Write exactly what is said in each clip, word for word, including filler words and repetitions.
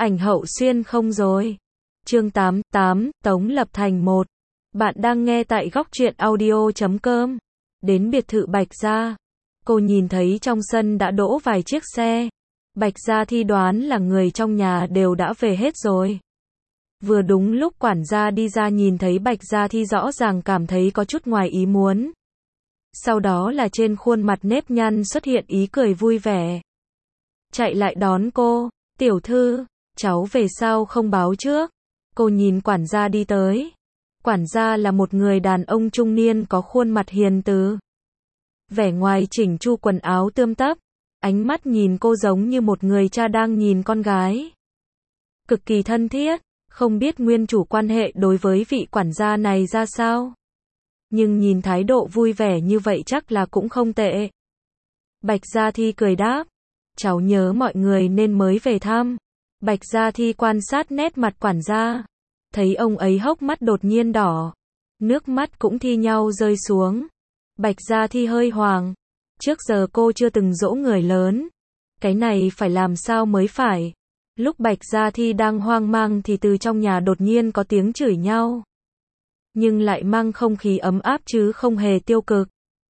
Ảnh Hậu Xuyên không rồi. Chương tám, tám, Tống Lập Thành một. Bạn đang nghe tại góc truyện audio chấm com. Đến biệt thự Bạch Gia, cô nhìn thấy trong sân đã đỗ vài chiếc xe. Bạch Gia Thi đoán là người trong nhà đều đã về hết rồi. Vừa đúng lúc quản gia đi ra nhìn thấy Bạch Gia Thi rõ ràng cảm thấy có chút ngoài ý muốn. Sau đó là trên khuôn mặt nếp nhăn xuất hiện ý cười vui vẻ. Chạy lại đón cô, tiểu thư, cháu về sao không báo trước. Cô nhìn quản gia đi tới. Quản gia là một người đàn ông trung niên có khuôn mặt hiền từ. Vẻ ngoài chỉnh chu quần áo tươm tất. Ánh mắt nhìn cô giống như một người cha đang nhìn con gái. Cực kỳ thân thiết, không biết nguyên chủ quan hệ đối với vị quản gia này ra sao. Nhưng nhìn thái độ vui vẻ như vậy chắc là cũng không tệ. Bạch Gia Thi cười đáp. Cháu nhớ mọi người nên mới về thăm. Bạch Gia Thi quan sát nét mặt quản gia. Thấy ông ấy hốc mắt đột nhiên đỏ. Nước mắt cũng thi nhau rơi xuống. Bạch Gia Thi hơi hoảng. Trước giờ cô chưa từng dỗ người lớn. Cái này phải làm sao mới phải. Lúc Bạch Gia Thi đang hoang mang thì từ trong nhà đột nhiên có tiếng chửi nhau. Nhưng lại mang không khí ấm áp chứ không hề tiêu cực.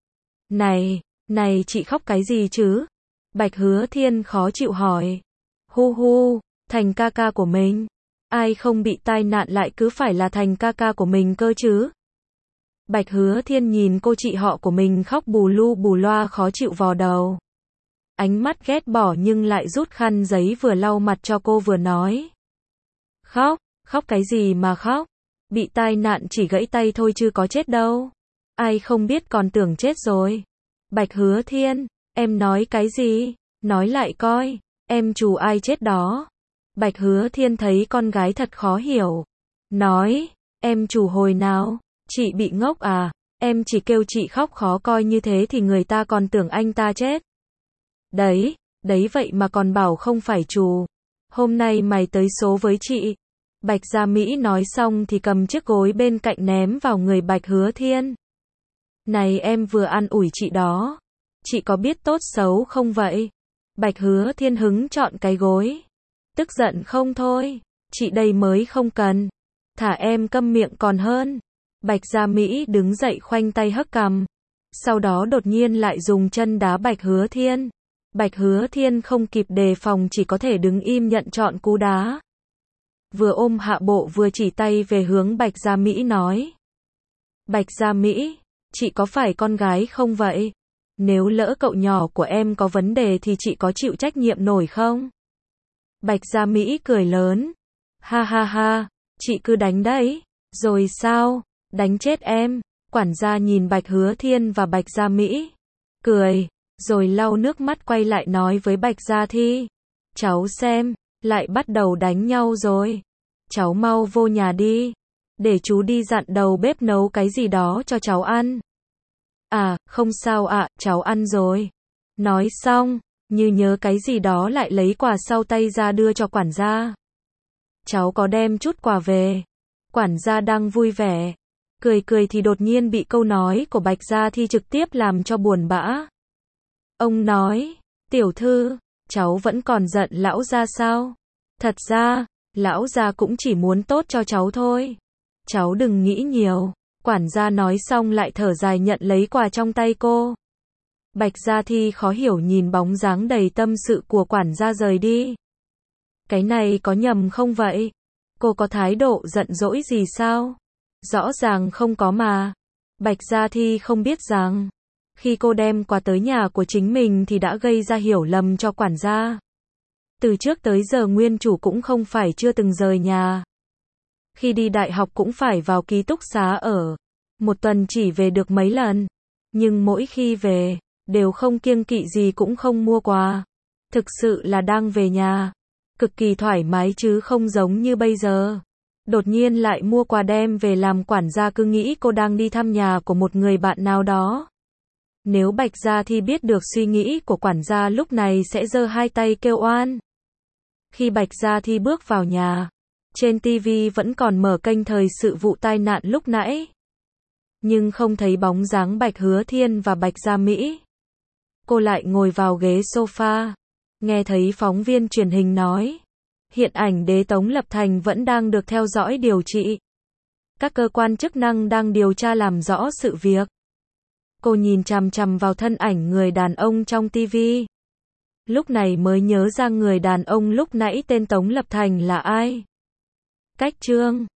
Này, này chị khóc cái gì chứ? Bạch Hứa Thiên khó chịu hỏi. Hu hu, Thành ca ca của mình. Ai không bị tai nạn lại cứ phải là Thành ca ca của mình cơ chứ? Bạch Hứa Thiên nhìn cô chị họ của mình khóc bù lu bù loa khó chịu vò đầu. Ánh mắt ghét bỏ nhưng lại rút khăn giấy vừa lau mặt cho cô vừa nói. Khóc, khóc cái gì mà khóc? Bị tai nạn chỉ gãy tay thôi chứ có chết đâu. Ai không biết còn tưởng chết rồi. Bạch Hứa Thiên, em nói cái gì? Nói lại coi, em trù ai chết đó? Bạch Hứa Thiên thấy con gái thật khó hiểu. Nói, em trù hồi nào? Chị bị ngốc à? Em chỉ kêu chị khóc khó coi như thế thì người ta còn tưởng anh ta chết. Đấy, đấy vậy mà còn bảo không phải trù. Hôm nay mày tới số với chị. Bạch Gia Mỹ nói xong thì cầm chiếc gối bên cạnh ném vào người Bạch Hứa Thiên. Này em vừa an ủi chị đó. Chị có biết tốt xấu không vậy? Bạch Hứa Thiên hứng chọn cái gối. Tức giận không thôi. Chị đây mới không cần. Thả em câm miệng còn hơn. Bạch Gia Mỹ đứng dậy khoanh tay hất cằm. Sau đó đột nhiên lại dùng chân đá Bạch Hứa Thiên. Bạch Hứa Thiên không kịp đề phòng chỉ có thể đứng im nhận trọn cú đá. Vừa ôm hạ bộ vừa chỉ tay về hướng Bạch Gia Mỹ nói. Bạch Gia Mỹ, chị có phải con gái không vậy? Nếu lỡ cậu nhỏ của em có vấn đề thì chị có chịu trách nhiệm nổi không? Bạch Gia Mỹ cười lớn. Ha ha ha, chị cứ đánh đấy. Rồi sao? Đánh chết em. Quản gia nhìn Bạch Hứa Thiên và Bạch Gia Mỹ. Cười. Rồi lau nước mắt quay lại nói với Bạch Gia Thi. Cháu xem, lại bắt đầu đánh nhau rồi. Cháu mau vô nhà đi. Để chú đi dặn đầu bếp nấu cái gì đó cho cháu ăn. À, không sao ạ, à, cháu ăn rồi. Nói xong, như nhớ cái gì đó lại lấy quà sau tay ra đưa cho quản gia. Cháu có đem chút quà về. Quản gia đang vui vẻ. Cười cười thì đột nhiên bị câu nói của Bạch Gia Thi trực tiếp làm cho buồn bã. Ông nói, tiểu thư, cháu vẫn còn giận lão gia sao? Thật ra, lão gia cũng chỉ muốn tốt cho cháu thôi. Cháu đừng nghĩ nhiều. Quản gia nói xong lại thở dài nhận lấy quà trong tay cô. Bạch Gia Thi khó hiểu nhìn bóng dáng đầy tâm sự của quản gia rời đi. Cái này có nhầm không vậy? Cô có thái độ giận dỗi gì sao? Rõ ràng không có mà. Bạch Gia Thi không biết rằng, khi cô đem quà tới nhà của chính mình thì đã gây ra hiểu lầm cho quản gia. Từ trước tới giờ nguyên chủ cũng không phải chưa từng rời nhà. Khi đi đại học cũng phải vào ký túc xá ở. Một tuần chỉ về được mấy lần. Nhưng mỗi khi về, đều không kiêng kỵ gì cũng không mua quà. Thực sự là đang về nhà. Cực kỳ thoải mái chứ không giống như bây giờ. Đột nhiên lại mua quà đem về làm quản gia cứ nghĩ cô đang đi thăm nhà của một người bạn nào đó. Nếu Bạch Gia Thi biết được suy nghĩ của quản gia lúc này sẽ giơ hai tay kêu oan. Khi Bạch Gia Thi bước vào nhà, trên ti vi vẫn còn mở kênh thời sự vụ tai nạn lúc nãy. Nhưng không thấy bóng dáng Bạch Hứa Thiên và Bạch Gia Mỹ. Cô lại ngồi vào ghế sofa, nghe thấy phóng viên truyền hình nói. Hiện ảnh đế Tống Lập Thành vẫn đang được theo dõi điều trị. Các cơ quan chức năng đang điều tra làm rõ sự việc. Cô nhìn chằm chằm vào thân ảnh người đàn ông trong tivi. Lúc này mới nhớ ra người đàn ông lúc nãy tên Tống Lập Thành là ai. Cách chương